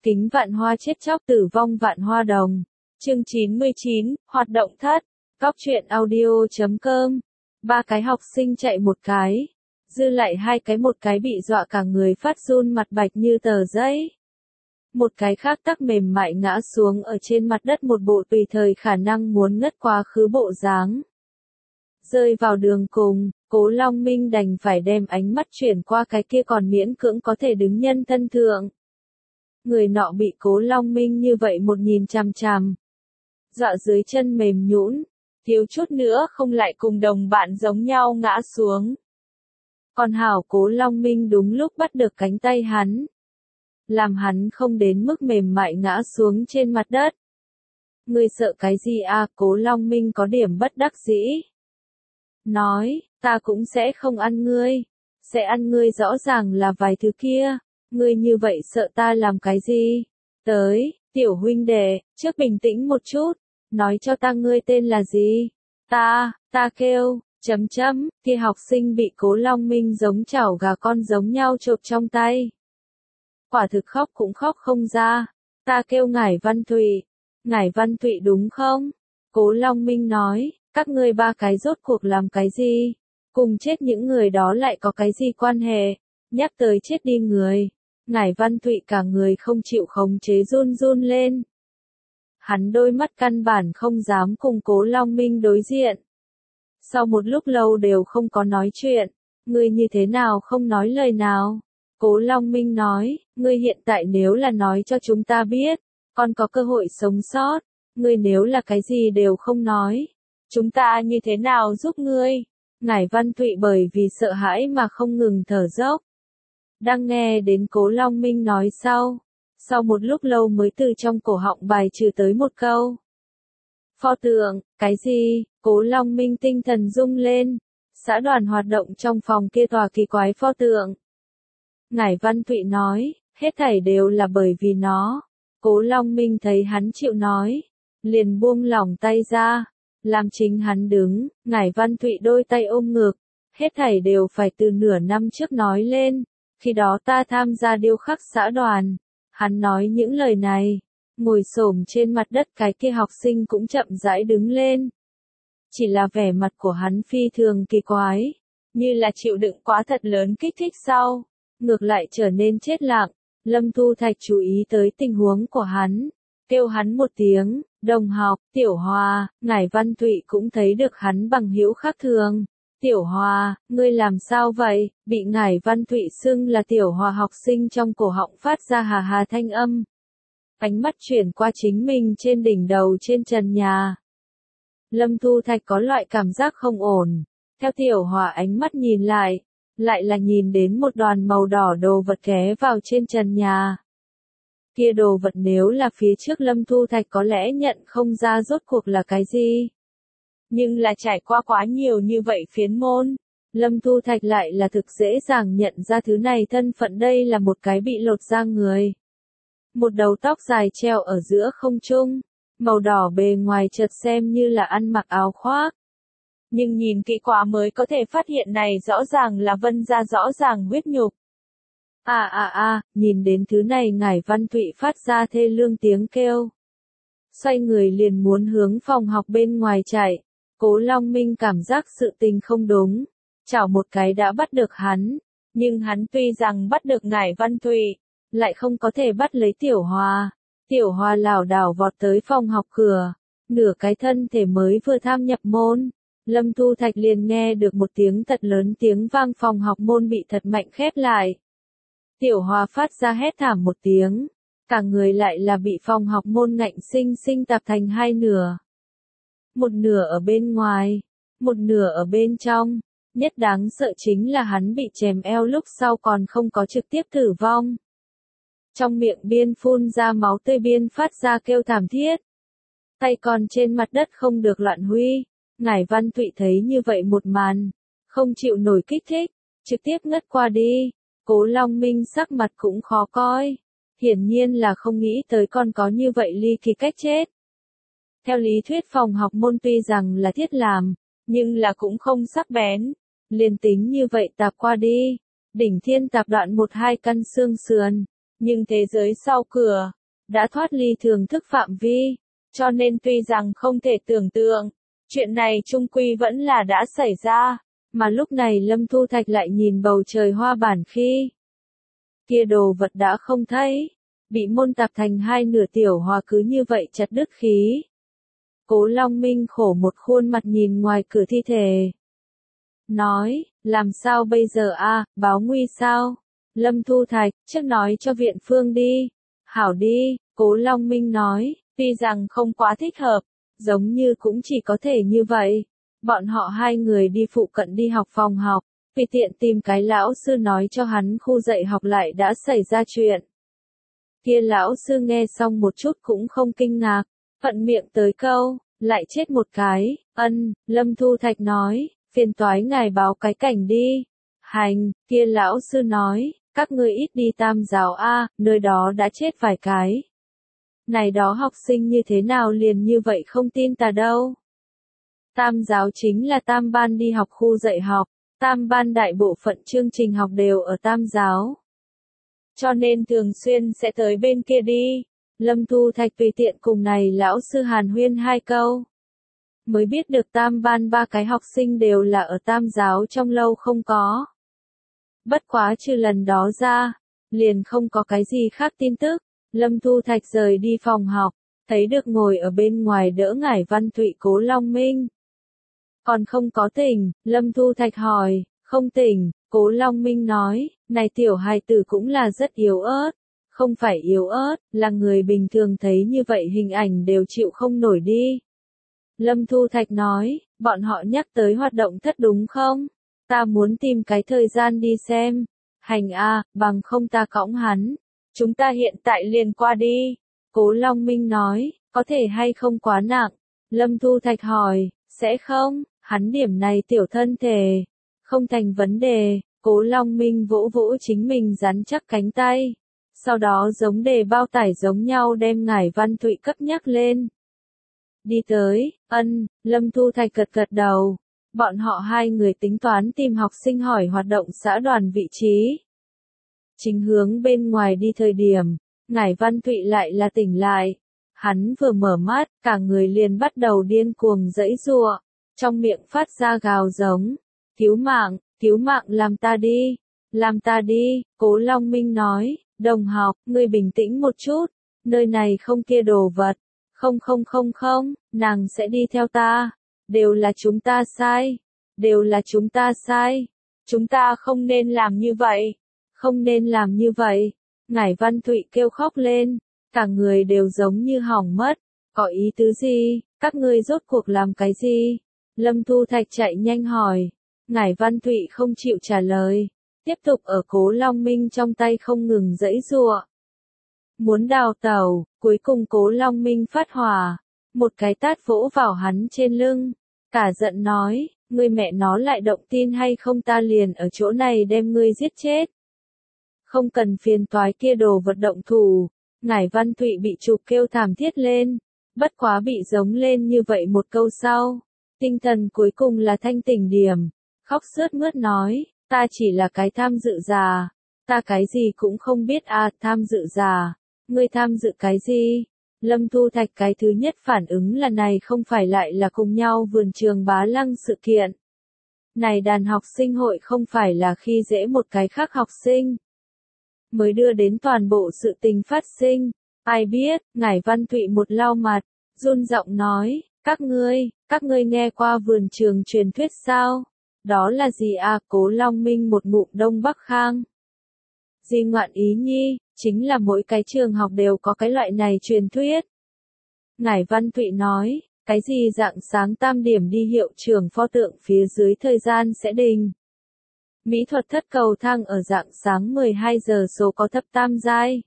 Kính vạn hoa chết chóc tử vong vạn hoa đồng. Chương 99, hoạt động thất. Góc truyện audio.com. 3 cái học sinh chạy một cái. Dư lại 2 cái, một cái bị dọa cả người phát run mặt bạch như tờ giấy. Một cái khác tắc mềm mại ngã xuống ở trên mặt đất, một bộ tùy thời khả năng muốn ngất quá khứ bộ dáng. Rơi vào đường cùng, Cố Long Minh đành phải đem ánh mắt chuyển qua cái kia còn miễn cưỡng có thể đứng nhân thân thượng. Người nọ bị Cố Long Minh như vậy một nhìn chằm chằm, dọa dưới chân mềm nhũn, thiếu chút nữa không lại cùng đồng bạn giống nhau ngã xuống. Còn hảo Cố Long Minh đúng lúc bắt được cánh tay hắn, làm hắn không đến mức mềm mại ngã xuống trên mặt đất. Ngươi sợ cái gì à? Cố Long Minh có điểm bất đắc dĩ. Nói, ta cũng sẽ không ăn ngươi. Sẽ ăn ngươi rõ ràng là vài thứ kia. Ngươi như vậy sợ ta làm cái gì? Tới, tiểu huynh đệ, trước bình tĩnh một chút. Nói cho ta ngươi tên là gì? Ta kêu, kia học sinh bị Cố Long Minh giống chảo gà con giống nhau chộp trong tay. Quả thực khóc cũng khóc không ra. Ta kêu Ngải Văn Thụy. Ngải Văn Thụy đúng không? Cố Long Minh nói, các ngươi 3 cái rốt cuộc làm cái gì? Cùng chết những người đó lại có cái gì quan hệ? Nhắc tới chết đi người. Ngải Văn Thụy cả người không chịu khống chế run run lên. Hắn đôi mắt căn bản không dám cùng Cố Long Minh đối diện. Sau một lúc lâu đều không có nói chuyện. Ngươi như thế nào không nói lời nào? Cố Long Minh nói, ngươi hiện tại nếu là nói cho chúng ta biết, còn có cơ hội sống sót. Ngươi nếu là cái gì đều không nói, chúng ta như thế nào giúp ngươi? Ngải Văn Thụy bởi vì sợ hãi mà không ngừng thở dốc. Đang nghe đến Cố Long Minh nói sau một lúc lâu mới từ trong cổ họng bài trừ tới một câu. Pho tượng, cái gì? Cố Long Minh tinh thần rung lên. Xã đoàn hoạt động trong phòng kia tòa kỳ quái pho tượng. Ngải Văn Thụy nói, hết thảy đều là bởi vì nó. Cố Long Minh thấy hắn chịu nói, liền buông lỏng tay ra, làm chính hắn đứng. Ngải Văn Thụy đôi tay ôm ngực, hết thảy đều phải từ nửa năm trước nói lên, khi đó ta tham gia điêu khắc xã đoàn. Hắn nói những lời này, ngồi xổm trên mặt đất, cái kia học sinh cũng chậm rãi đứng lên. Chỉ là vẻ mặt của hắn phi thường kỳ quái, như là chịu đựng quá thật lớn kích thích sau, ngược lại trở nên chết lặng. Lâm Thu Thạch chú ý tới tình huống của hắn, kêu hắn một tiếng, đồng học, Tiểu Hòa. Ngải Văn Thụy cũng thấy được hắn bằng hữu khác thường. Tiểu Hòa, ngươi làm sao vậy? Bị Ngải Văn Thụy xưng là Tiểu Hòa học sinh trong cổ họng phát ra hà hà thanh âm. Ánh mắt chuyển qua chính mình trên đỉnh đầu trên trần nhà. Lâm Thu Thạch có loại cảm giác không ổn. Theo Tiểu Hòa ánh mắt nhìn lại là nhìn đến một đoàn màu đỏ đồ vật ghé vào trên trần nhà. Kia đồ vật nếu là phía trước Lâm Thu Thạch có lẽ nhận không ra rốt cuộc là cái gì. Nhưng là trải qua quá nhiều như vậy phiến môn, Lâm Thu Thạch lại là thực dễ dàng nhận ra thứ này thân phận. Đây là một cái bị lột da người. Một đầu tóc dài treo ở giữa không trung, màu đỏ bề ngoài chợt xem như là ăn mặc áo khoác. Nhưng nhìn kỹ quá mới có thể phát hiện này rõ ràng là vân da, rõ ràng huyết nhục. Nhìn đến thứ này Ngải Văn Thụy phát ra thê lương tiếng kêu. Xoay người liền muốn hướng phòng học bên ngoài chạy. Cố Long Minh cảm giác sự tình không đúng, chảo một cái đã bắt được hắn. Nhưng hắn tuy rằng bắt được Ngải Văn Thụy, lại không có thể bắt lấy Tiểu Hòa. Tiểu Hòa lảo đảo vọt tới phòng học cửa, nửa cái thân thể mới vừa tham nhập môn. Lâm Thu Thạch liền nghe được một tiếng thật lớn, tiếng vang, phòng học môn bị thật mạnh khép lại. Tiểu Hòa phát ra hét thảm một tiếng, cả người lại là bị phòng học môn ngạnh sinh sinh tạp thành 2 nửa. Một nửa ở bên ngoài, một nửa ở bên trong. Nhất đáng sợ chính là hắn bị chèm eo lúc sau còn không có trực tiếp tử vong. Trong miệng biên phun ra máu tươi, biên phát ra kêu thảm thiết. Tay còn trên mặt đất không được loạn huy. Ngải Văn Thụy thấy như vậy một màn, không chịu nổi kích thích, trực tiếp ngất qua đi. Cố Long Minh sắc mặt cũng khó coi, hiển nhiên là không nghĩ tới còn có như vậy ly kỳ cách chết. Theo lý thuyết phòng học môn tuy rằng là thiết làm, nhưng là cũng không sắc bén, liền tính như vậy tạp qua đi, đỉnh thiên tạp đoạn 1-2 căn xương sườn, Nhưng thế giới sau cửa, đã thoát ly thường thức phạm vi, cho nên tuy rằng không thể tưởng tượng, chuyện này chung quy vẫn là đã xảy ra, mà lúc này Lâm Thu Thạch lại nhìn bầu trời hoa bản khi kia đồ vật đã không thấy, bị môn tạp thành hai nửa tiểu hòa cứ như vậy chặt đứt khí. Cố Long Minh khổ một khuôn mặt nhìn ngoài cửa thi thể. Nói, làm sao bây giờ a, báo nguy sao? Lâm Thu Thạch, trước nói cho viện phương đi. Hảo đi, Cố Long Minh nói, tuy rằng không quá thích hợp, giống như cũng chỉ có thể như vậy. Bọn họ hai người đi phụ cận đi học phòng học, vì tiện tìm cái lão sư nói cho hắn khu dạy học lại đã xảy ra chuyện. Kia lão sư nghe xong một chút cũng không kinh ngạc, thuận miệng tới câu, lại chết một cái, Lâm Thu Thạch nói, phiền toái ngài báo cái cảnh đi. Hành, kia lão sư nói, các ngươi ít đi Tam giáo a, nơi đó đã chết vài cái. Này đó học sinh như thế nào liền như vậy không tin ta đâu. Tam giáo chính là Tam ban đi học khu dạy học, Tam ban đại bộ phận chương trình học đều ở Tam giáo. Cho nên thường xuyên sẽ tới bên kia đi. Lâm Thu Thạch tùy tiện cùng này lão sư hàn huyên hai câu. Mới biết được Tam ban ba cái học sinh đều là ở Tam giáo trong lâu không có. Bất quá trừ lần đó ra, liền không có cái gì khác tin tức. Lâm Thu Thạch rời đi phòng học, thấy được ngồi ở bên ngoài đỡ Ngải Văn Thụy Cố Long Minh. Còn không có tỉnh, Lâm Thu Thạch hỏi, không tỉnh, Cố Long Minh nói, này tiểu hài tử cũng là rất yếu ớt. Không phải yếu ớt, là người bình thường thấy như vậy hình ảnh đều chịu không nổi đi. Lâm Thu Thạch nói, bọn họ nhắc tới hoạt động thất đúng không? Ta muốn tìm cái thời gian đi xem. Hành a, bằng không ta cõng hắn. Chúng ta hiện tại liền qua đi. Cố Long Minh nói, có thể hay không quá nặng? Lâm Thu Thạch hỏi, sẽ không, hắn điểm này tiểu thân thể. Không thành vấn đề, Cố Long Minh vỗ vỗ chính mình rắn chắc cánh tay. Sau đó giống đề bao tải giống nhau đem Ngải Văn Thụy cấp nhắc lên. Đi tới, Lâm Thu Thạch gật gật đầu. Bọn họ hai người tính toán tìm học sinh hỏi hoạt động xã đoàn vị trí. Chính hướng bên ngoài đi thời điểm, Ngải Văn Thụy lại là tỉnh lại. Hắn vừa mở mắt, cả người liền bắt đầu điên cuồng giãy giụa, trong miệng phát ra gào giống. Cứu mạng làm ta đi, Cố Long Minh nói, đồng học, ngươi bình tĩnh một chút, nơi này không kia đồ vật, không, nàng sẽ đi theo ta, đều là chúng ta sai, chúng ta không nên làm như vậy, Ngải Văn Thụy kêu khóc lên, cả người đều giống như hỏng mất, có ý tứ gì, các ngươi rốt cuộc làm cái gì? Lâm Thu Thạch chạy nhanh hỏi, Ngải Văn Thụy không chịu trả lời, tiếp tục ở Cố Long Minh trong tay không ngừng giãy giụa. Muốn đào tẩu, cuối cùng Cố Long Minh phát hỏa, một cái tát vỗ vào hắn trên lưng, cả giận nói, ngươi mẹ nó lại động tin hay không ta liền ở chỗ này đem ngươi giết chết. Không cần phiền toái kia đồ vật động thủ, Ngải Văn Thụy bị chụp kêu thảm thiết lên, bất quá bị giống lên như vậy một câu sau, tinh thần cuối cùng là thanh tỉnh điểm, khóc sướt mướt nói, ta chỉ là cái tham dự già, ta cái gì cũng không biết à, tham dự già, ngươi tham dự cái gì? Lâm Thu Thạch cái thứ nhất phản ứng là này không phải lại là cùng nhau vườn trường Bá Lăng sự kiện. Này đàn học sinh hội không phải là khi dễ một cái khác học sinh, mới đưa đến toàn bộ sự tình phát sinh, ai biết, Ngải Văn Thụy một lau mặt, run giọng nói, các ngươi nghe qua vườn trường truyền thuyết sao? Đó là gì à? Cố Long Minh một ngụm Đông Bắc Khang. Gì ngoạn ý nhi, chính là mỗi cái trường học đều có cái loại này truyền thuyết. Ngải Văn Thụy nói, cái gì dạng sáng tam điểm đi hiệu trường pho tượng phía dưới thời gian sẽ đình. Mỹ thuật thất cầu thang ở dạng sáng 12 giờ số có thấp tam giai.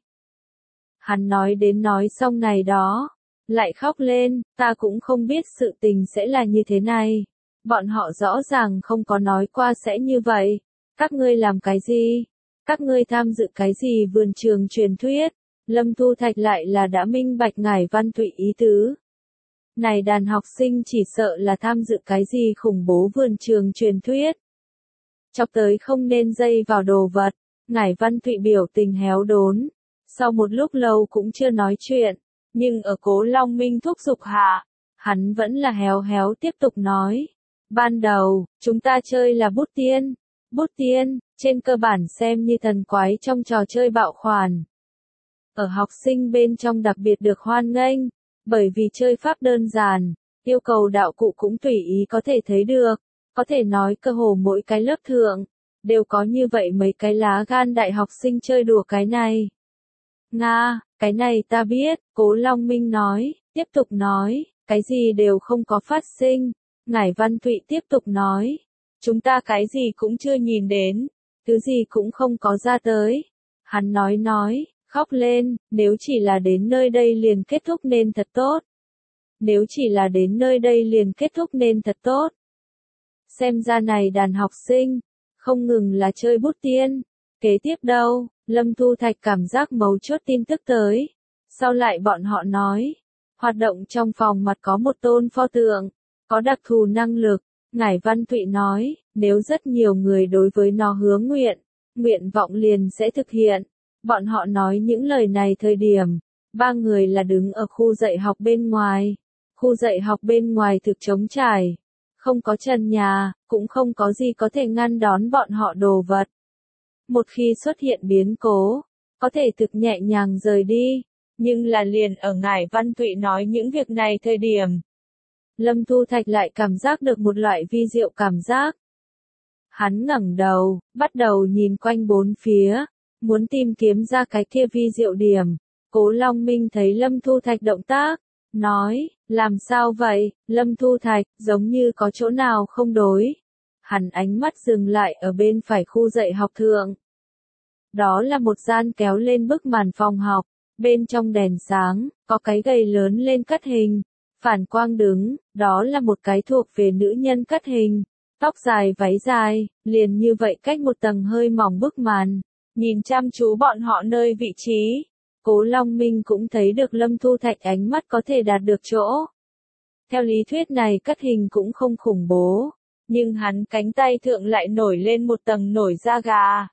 Hắn nói xong này đó, lại khóc lên, ta cũng không biết sự tình sẽ là như thế này. Bọn họ rõ ràng không có nói qua sẽ như vậy. Các ngươi làm cái gì? Các ngươi tham dự cái gì vườn trường truyền thuyết? Lâm Thu Thạch lại là đã minh bạch Ngải Văn Thụy ý tứ. Này đàn học sinh chỉ sợ là tham dự cái gì khủng bố vườn trường truyền thuyết. Chọc tới không nên dây vào đồ vật, Ngải Văn Thụy biểu tình héo đốn. Sau một lúc lâu cũng chưa nói chuyện, nhưng ở Cố Long Minh thúc giục hạ, hắn vẫn là héo héo tiếp tục nói. Ban đầu, chúng ta chơi là bút tiên. Bút tiên, trên cơ bản xem như thần quái trong trò chơi bạo khoản. Ở học sinh bên trong đặc biệt được hoan nghênh, bởi vì chơi pháp đơn giản, yêu cầu đạo cụ cũng tùy ý có thể thấy được, có thể nói cơ hồ mỗi cái lớp thượng, đều có như vậy mấy cái lá gan đại học sinh chơi đùa cái này. Nga, cái này ta biết, Cố Long Minh nói, tiếp tục nói, cái gì đều không có phát sinh. Ngải Văn Thụy tiếp tục nói, chúng ta cái gì cũng chưa nhìn đến, thứ gì cũng không có ra tới. Hắn nói, khóc lên, nếu chỉ là đến nơi đây liền kết thúc nên thật tốt. Nếu chỉ là đến nơi đây liền kết thúc nên thật tốt. Xem ra này đàn học sinh, không ngừng là chơi bút tiên. Kế tiếp đâu, Lâm Thu Thạch cảm giác mấu chốt tin tức tới. Sau lại bọn họ nói, hoạt động trong phòng mặt có một tôn pho tượng, có đặc thù năng lực. Ngải Văn Thụy nói, nếu rất nhiều người đối với nó hướng nguyện vọng liền sẽ thực hiện. Bọn họ nói những lời này thời điểm, ba người là đứng ở khu dạy học bên ngoài. Khu dạy học bên ngoài thực trống trải, không có trần nhà, cũng không có gì có thể ngăn đón bọn họ đồ vật. Một khi xuất hiện biến cố, có thể thực nhẹ nhàng rời đi, nhưng là liền ở Ngải Văn Thụy nói những việc này thời điểm. Lâm Thu Thạch lại cảm giác được một loại vi diệu cảm giác. Hắn ngẩng đầu, bắt đầu nhìn quanh bốn phía, muốn tìm kiếm ra cái kia vi diệu điểm. Cố Long Minh thấy Lâm Thu Thạch động tác, nói, làm sao vậy, Lâm Thu Thạch, giống như có chỗ nào không đối. Hắn ánh mắt dừng lại ở bên phải khu dạy học thượng. Đó là một gian kéo lên bức màn phòng học, bên trong đèn sáng, có cái gầy lớn lên cắt hình, phản quang đứng, đó là một cái thuộc về nữ nhân cắt hình, tóc dài váy dài, liền như vậy cách một tầng hơi mỏng bức màn, nhìn chăm chú bọn họ nơi vị trí. Cố Long Minh cũng thấy được Lâm Thu Thạch ánh mắt có thể đạt được chỗ. Theo lý thuyết này cắt hình cũng không khủng bố, nhưng hắn cánh tay thượng lại nổi lên một tầng nổi da gà.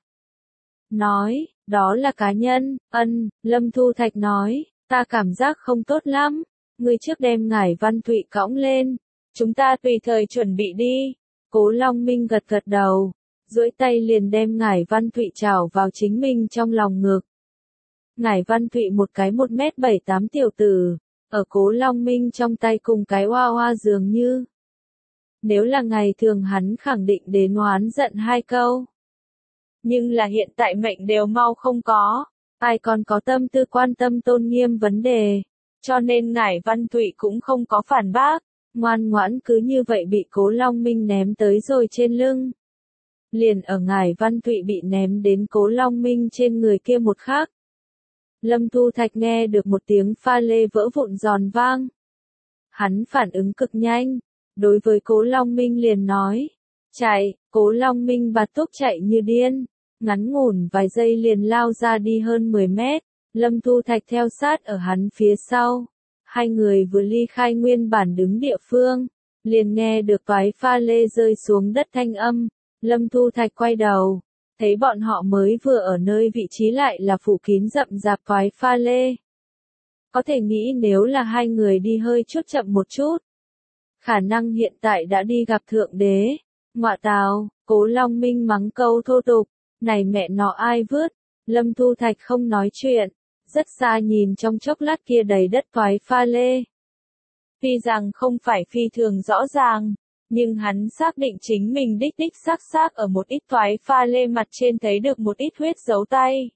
Nói, đó là cá nhân, Lâm Thu Thạch nói, ta cảm giác không tốt lắm, ngươi trước đem Ngải Văn Thụy cõng lên, chúng ta tùy thời chuẩn bị đi. Cố Long Minh gật gật đầu, duỗi tay liền đem Ngải Văn Thụy trảo vào chính mình trong lòng ngực. Ngải Văn Thụy một cái 1m78 tiểu tử, ở Cố Long Minh trong tay cùng cái hoa hoa dường như. Nếu là ngày thường hắn khẳng định đến oán giận hai câu. Nhưng là hiện tại mệnh đều mau không có, ai còn có tâm tư quan tâm tôn nghiêm vấn đề, cho nên Ngải Văn Thụy cũng không có phản bác, ngoan ngoãn cứ như vậy bị Cố Long Minh ném tới rồi trên lưng. Liền ở Ngải Văn Thụy bị ném đến Cố Long Minh trên người kia một khắc. Lâm Thu Thạch nghe được một tiếng pha lê vỡ vụn giòn vang. Hắn phản ứng cực nhanh, đối với Cố Long Minh liền nói, chạy. Cố Long Minh bạt túc chạy như điên, ngắn ngủn vài giây liền lao ra đi hơn 10 mét, Lâm Thu Thạch theo sát ở hắn phía sau. Hai người vừa ly khai nguyên bản đứng địa phương, liền nghe được toái pha lê rơi xuống đất thanh âm. Lâm Thu Thạch quay đầu, thấy bọn họ mới vừa ở nơi vị trí lại là phủ kín rậm rạp toái pha lê. Có thể nghĩ nếu là hai người đi hơi chút chậm một chút, khả năng hiện tại đã đi gặp Thượng Đế. Ngọa tào, Cố Long Minh mắng câu thô tục, này mẹ nó ai vứt. Lâm Thu Thạch không nói chuyện, rất xa nhìn trong chốc lát kia đầy đất toái pha lê. Tuy rằng không phải phi thường rõ ràng, nhưng hắn xác định chính mình đích xác ở một ít toái pha lê mặt trên thấy được một ít huyết dấu tay.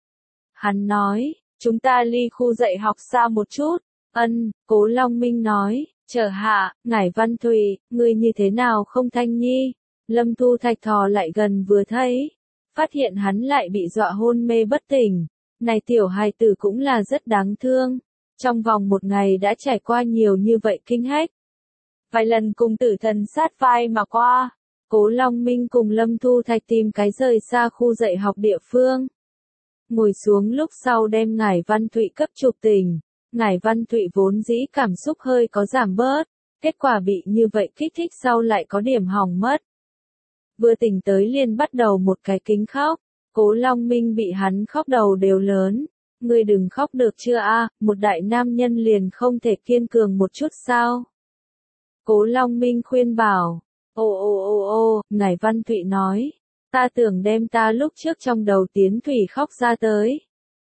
Hắn nói, chúng ta ly khu dạy học xa một chút. Cố Long Minh nói, chờ hạ, Ngải Văn Thụy, ngươi như thế nào không thanh nhi? Lâm Thu Thạch thò lại gần vừa thấy, phát hiện hắn lại bị dọa hôn mê bất tỉnh. Này tiểu hài tử cũng là rất đáng thương, trong vòng một ngày đã trải qua nhiều như vậy kinh hách. Vài lần cùng tử thần sát vai mà qua, Cố Long Minh cùng Lâm Thu Thạch tìm cái rời xa khu dạy học địa phương. Ngồi xuống lúc sau đem Ngải Văn Thụy cấp chụp tỉnh. Ngải Văn Thụy vốn dĩ cảm xúc hơi có giảm bớt, kết quả bị như vậy kích thích sau lại có điểm hỏng mất. Vừa tỉnh tới liền bắt đầu một cái kính khóc, Cố Long Minh bị hắn khóc đầu đều lớn, ngươi đừng khóc được chưa a, một đại nam nhân liền không thể kiên cường một chút sao? Cố Long Minh khuyên bảo. Ô, Ngải Văn Thụy nói, ta tưởng đem ta lúc trước trong đầu tiến thủy khóc ra tới.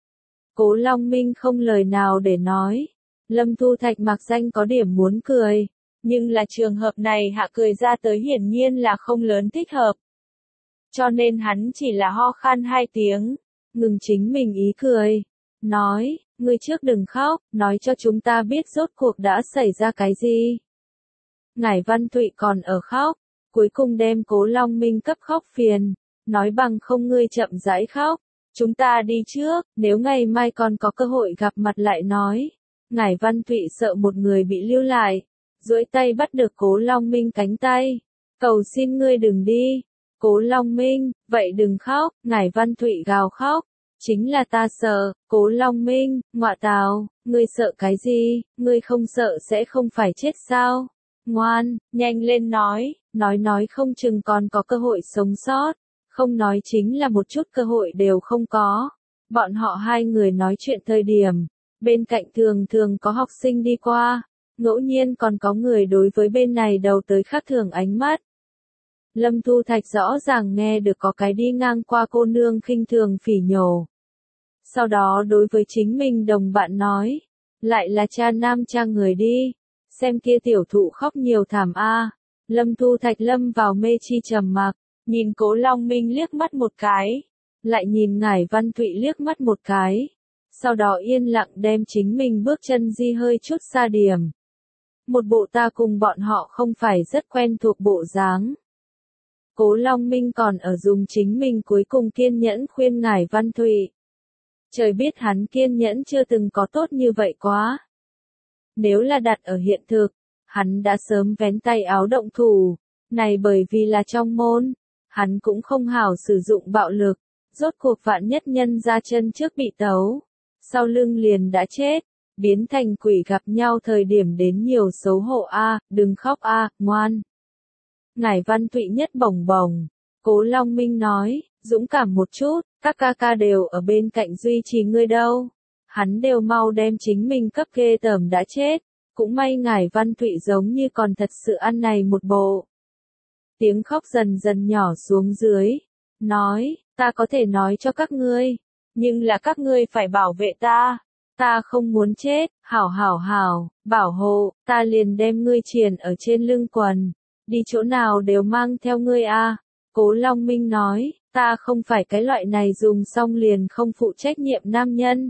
Cố Long Minh không lời nào để nói. Lâm Thu Thạch mặc danh có điểm muốn cười, nhưng là trường hợp này hạ cười ra tới hiển nhiên là không lớn thích hợp. Cho nên hắn chỉ là ho khan 2 tiếng, ngừng chính mình ý cười, nói, ngươi trước đừng khóc, nói cho chúng ta biết rốt cuộc đã xảy ra cái gì. Ngải Văn Thụy còn ở khóc, cuối cùng đem Cố Long Minh cấp khóc phiền, nói bằng không ngươi chậm rãi khóc, chúng ta đi trước, nếu ngày mai còn có cơ hội gặp mặt lại nói. Ngải Văn Thụy sợ một người bị lưu lại, duỗi tay bắt được Cố Long Minh cánh tay, cầu xin ngươi đừng đi. Cố Long Minh, vậy đừng khóc, Ngải Văn Thụy gào khóc, chính là ta sợ. Cố Long Minh, ngọa tào, ngươi sợ cái gì, ngươi không sợ sẽ không phải chết sao? Ngoan, nhanh lên nói không chừng còn có cơ hội sống sót, không nói chính là một chút cơ hội đều không có. Bọn họ hai người nói chuyện thời điểm, bên cạnh thường thường có học sinh đi qua, ngẫu nhiên còn có người đối với bên này đầu tới khác thường ánh mắt. Lâm Thu Thạch rõ ràng nghe được có cái đi ngang qua cô nương khinh thường phỉ nhổ. Sau đó đối với chính mình đồng bạn nói, lại là cha nam cha người đi, xem kia tiểu thụ khóc nhiều thảm a. Lâm Thu Thạch lâm vào mê chi trầm mặc, nhìn Cố Long Minh liếc mắt một cái, lại nhìn Ngải Văn Thụy liếc mắt một cái, sau đó yên lặng đem chính mình bước chân di hơi chút xa điểm. Một bộ ta cùng bọn họ không phải rất quen thuộc bộ dáng. Cố Long Minh còn ở dùng chính mình cuối cùng kiên nhẫn khuyên Ngải Văn Thụy. Trời biết hắn kiên nhẫn chưa từng có tốt như vậy quá. Nếu là đặt ở hiện thực, hắn đã sớm vén tay áo động thủ, này bởi vì là trong môn, hắn cũng không hảo sử dụng bạo lực, rốt cuộc vạn nhất nhân ra chân trước bị tấu, sau lưng liền đã chết, biến thành quỷ gặp nhau thời điểm đến nhiều xấu hổ a, đừng khóc a, ngoan. Ngải Văn Thụy nhất bồng bồng, Cố Long Minh nói, dũng cảm một chút, các ca ca đều ở bên cạnh duy trì ngươi đâu. Hắn đều mau đem chính mình cấp ghê tởm đã chết, cũng may Ngải Văn Thụy giống như còn thật sự ăn này một bộ. Tiếng khóc dần dần nhỏ xuống dưới, nói, ta có thể nói cho các ngươi, nhưng là các ngươi phải bảo vệ ta không muốn chết, hảo, bảo hộ, ta liền đem ngươi triền ở trên lưng quần, đi chỗ nào đều mang theo ngươi a. Cố Long Minh nói, ta không phải cái loại này dùng xong liền không phụ trách nhiệm nam nhân.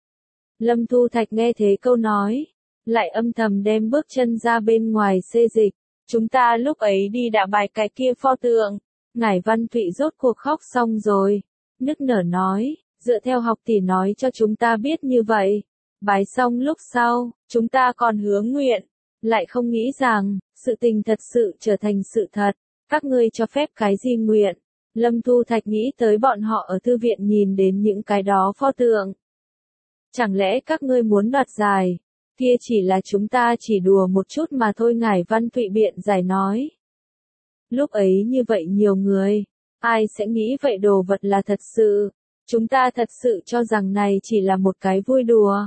Lâm Thu Thạch nghe thế câu nói, lại âm thầm đem bước chân ra bên ngoài xê dịch. Chúng ta lúc ấy đi đã bài cái kia pho tượng. Ngải Văn Thụy rốt cuộc khóc xong rồi. Nức nở nói, dựa theo học tỷ nói cho chúng ta biết như vậy. Bái xong lúc sau, chúng ta còn hứa nguyện. Lại không nghĩ rằng, sự tình thật sự trở thành sự thật. Các ngươi cho phép cái gì nguyện? Lâm Thu Thạch nghĩ tới bọn họ ở thư viện nhìn đến những cái đó pho tượng. Chẳng lẽ các ngươi muốn đoạt giải? Kia chỉ là chúng ta chỉ đùa một chút mà thôi. Ngải Văn Thụy biện giải nói. Lúc ấy như vậy nhiều người, ai sẽ nghĩ vậy đồ vật là thật sự? Chúng ta thật sự cho rằng này chỉ là một cái vui đùa.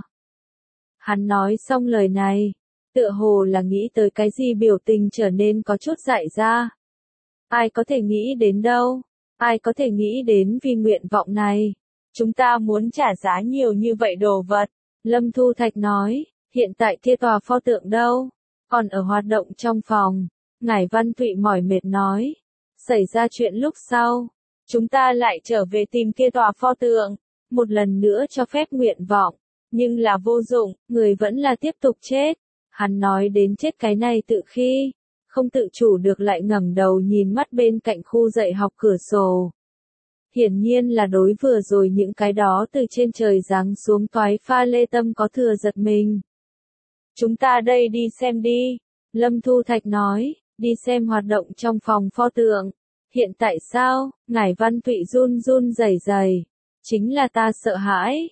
Hắn nói xong lời này, tựa hồ là nghĩ tới cái gì biểu tình trở nên có chút dại ra. Ai có thể nghĩ đến đâu? Ai có thể nghĩ đến vì nguyện vọng này? Chúng ta muốn trả giá nhiều như vậy đồ vật. Lâm Thu Thạch nói, hiện tại kia tòa pho tượng đâu? Còn ở hoạt động trong phòng. Ngải Văn Thụy mỏi mệt nói. Xảy ra chuyện lúc sau, chúng ta lại trở về tìm kia tòa pho tượng. Một lần nữa cho phép nguyện vọng. Nhưng là vô dụng, người vẫn là tiếp tục chết. Hắn nói đến chết cái này tự khi, không tự chủ được lại ngẩng đầu nhìn mắt bên cạnh khu dạy học cửa sổ. Hiển nhiên là đối vừa rồi những cái đó từ trên trời giáng xuống toái pha lê tâm có thừa giật mình. Chúng ta đây đi xem đi. Lâm Thu Thạch nói, đi xem hoạt động trong phòng pho tượng. Hiện tại sao? Ngải Văn Thụy run run rẩy rẩy. Chính là ta sợ hãi.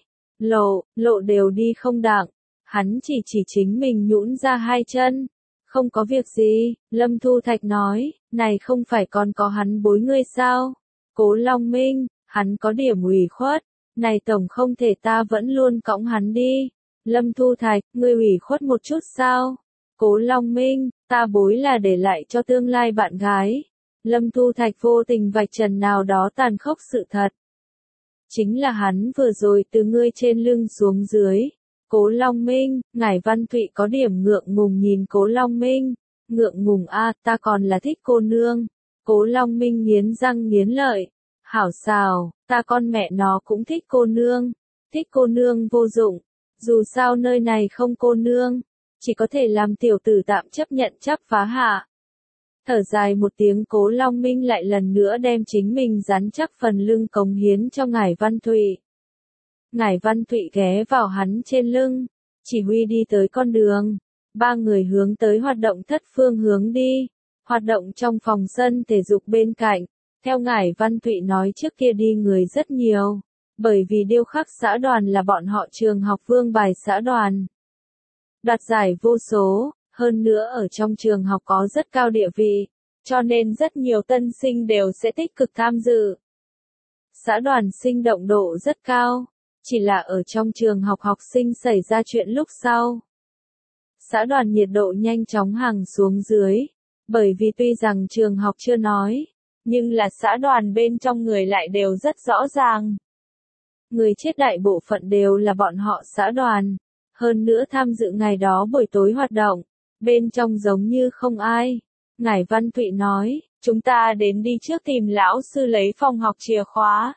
Lộ đều đi không đặng. Hắn chỉ chính mình nhũn ra hai chân. Không có việc gì, Lâm Thu Thạch nói, này không phải còn có hắn bối ngươi sao? Cố Long Minh, hắn có điểm ủy khuất, Này tổng không thể ta vẫn luôn cõng hắn đi. Lâm Thu Thạch, ngươi ủy khuất một chút sao? Cố Long Minh, ta bối là để lại cho tương lai bạn gái. Lâm Thu Thạch vô tình vạch trần nào đó tàn khốc sự thật. Chính là hắn vừa rồi từ ngươi trên lưng xuống dưới. Cố Long Minh, Ngải Văn Thụy có điểm ngượng ngùng nhìn Cố Long Minh. Ngượng ngùng a, ta còn là thích cô nương. Cố Long Minh nghiến răng nghiến lợi. Hảo xào, ta con mẹ nó cũng thích cô nương. Thích cô nương vô dụng. Dù sao nơi này không cô nương. Chỉ có thể làm tiểu tử tạm chấp nhận chấp phá hạ. Thở dài một tiếng Cố Long Minh lại lần nữa đem chính mình rắn chắc phần lưng cống hiến cho Ngải Văn Thụy. Ngải Văn Thụy ghé vào hắn trên lưng, chỉ huy đi tới con đường. Ba người hướng tới hoạt động thất phương hướng đi. Hoạt động trong phòng sân thể dục bên cạnh. Theo Ngải Văn Thụy nói trước kia đi người rất nhiều. Bởi vì điêu khắc xã đoàn là bọn họ trường học vương bài xã đoàn. Đoạt giải vô số, hơn nữa ở trong trường học có rất cao địa vị, cho nên rất nhiều tân sinh đều sẽ tích cực tham dự. Xã đoàn sinh động độ rất cao, chỉ là ở trong trường học học sinh xảy ra chuyện lúc sau. Xã đoàn nhiệt độ nhanh chóng hàng xuống dưới, bởi vì tuy rằng trường học chưa nói, nhưng là xã đoàn bên trong người lại đều rất rõ ràng. Người chết đại bộ phận đều là bọn họ xã đoàn. Hơn nữa tham dự ngày đó buổi tối hoạt động, bên trong giống như không ai. Ngải Văn Thụy nói, chúng ta đến đi trước tìm lão sư lấy phòng học chìa khóa.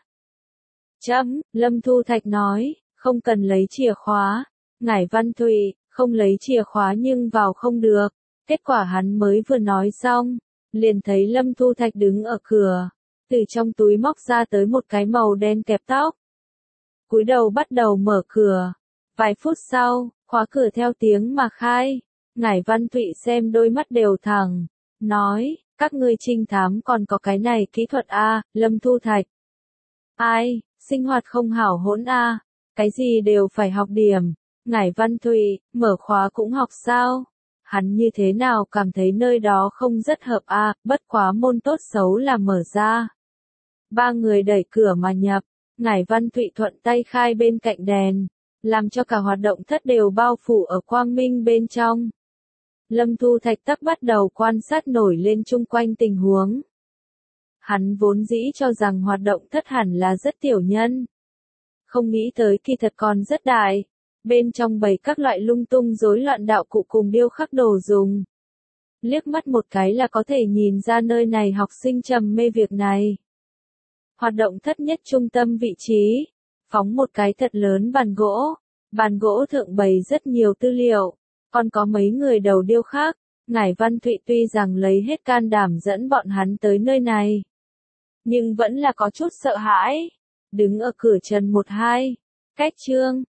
Lâm Thu Thạch nói, không cần lấy chìa khóa. Ngải Văn Thụy, không lấy chìa khóa nhưng vào không được. Kết quả hắn mới vừa nói xong, liền thấy Lâm Thu Thạch đứng ở cửa, từ trong túi móc ra tới một cái màu đen kẹp tóc. Cúi đầu bắt đầu mở cửa. Vài phút sau, khóa cửa theo tiếng mà khai. Ngải Văn Thụy xem đôi mắt đều thẳng, nói, các ngươi trinh thám còn có cái này kỹ thuật a, Lâm Thu Thạch. Ai, sinh hoạt không hảo hỗn a, cái gì đều phải học điểm. Ngải Văn Thụy, mở khóa cũng học sao? Hắn như thế nào cảm thấy nơi đó không rất hợp a, bất quá môn tốt xấu là mở ra. Ba người đẩy cửa mà nhập, Ngải Văn Thụy thuận tay khai bên cạnh đèn, làm cho cả hoạt động thất đều bao phủ ở quang minh bên trong. Lâm Thu Thạch tắc bắt đầu quan sát nổi lên chung quanh tình huống. Hắn vốn dĩ cho rằng hoạt động thất hẳn là rất tiểu nhân. Không nghĩ tới kỳ thật còn rất đại. Bên trong bày các loại lung tung rối loạn đạo cụ cùng điêu khắc đồ dùng. Liếc mắt một cái là có thể nhìn ra nơi này học sinh trầm mê việc này. Hoạt động thất nhất trung tâm vị trí. Phóng một cái thật lớn bàn gỗ thượng bày rất nhiều tư liệu, còn có mấy người đầu điêu khắc. Ngải Văn Thụy tuy rằng lấy hết can đảm dẫn bọn hắn tới nơi này, nhưng vẫn là có chút sợ hãi, đứng ở cửa trần 1-2, cách chương.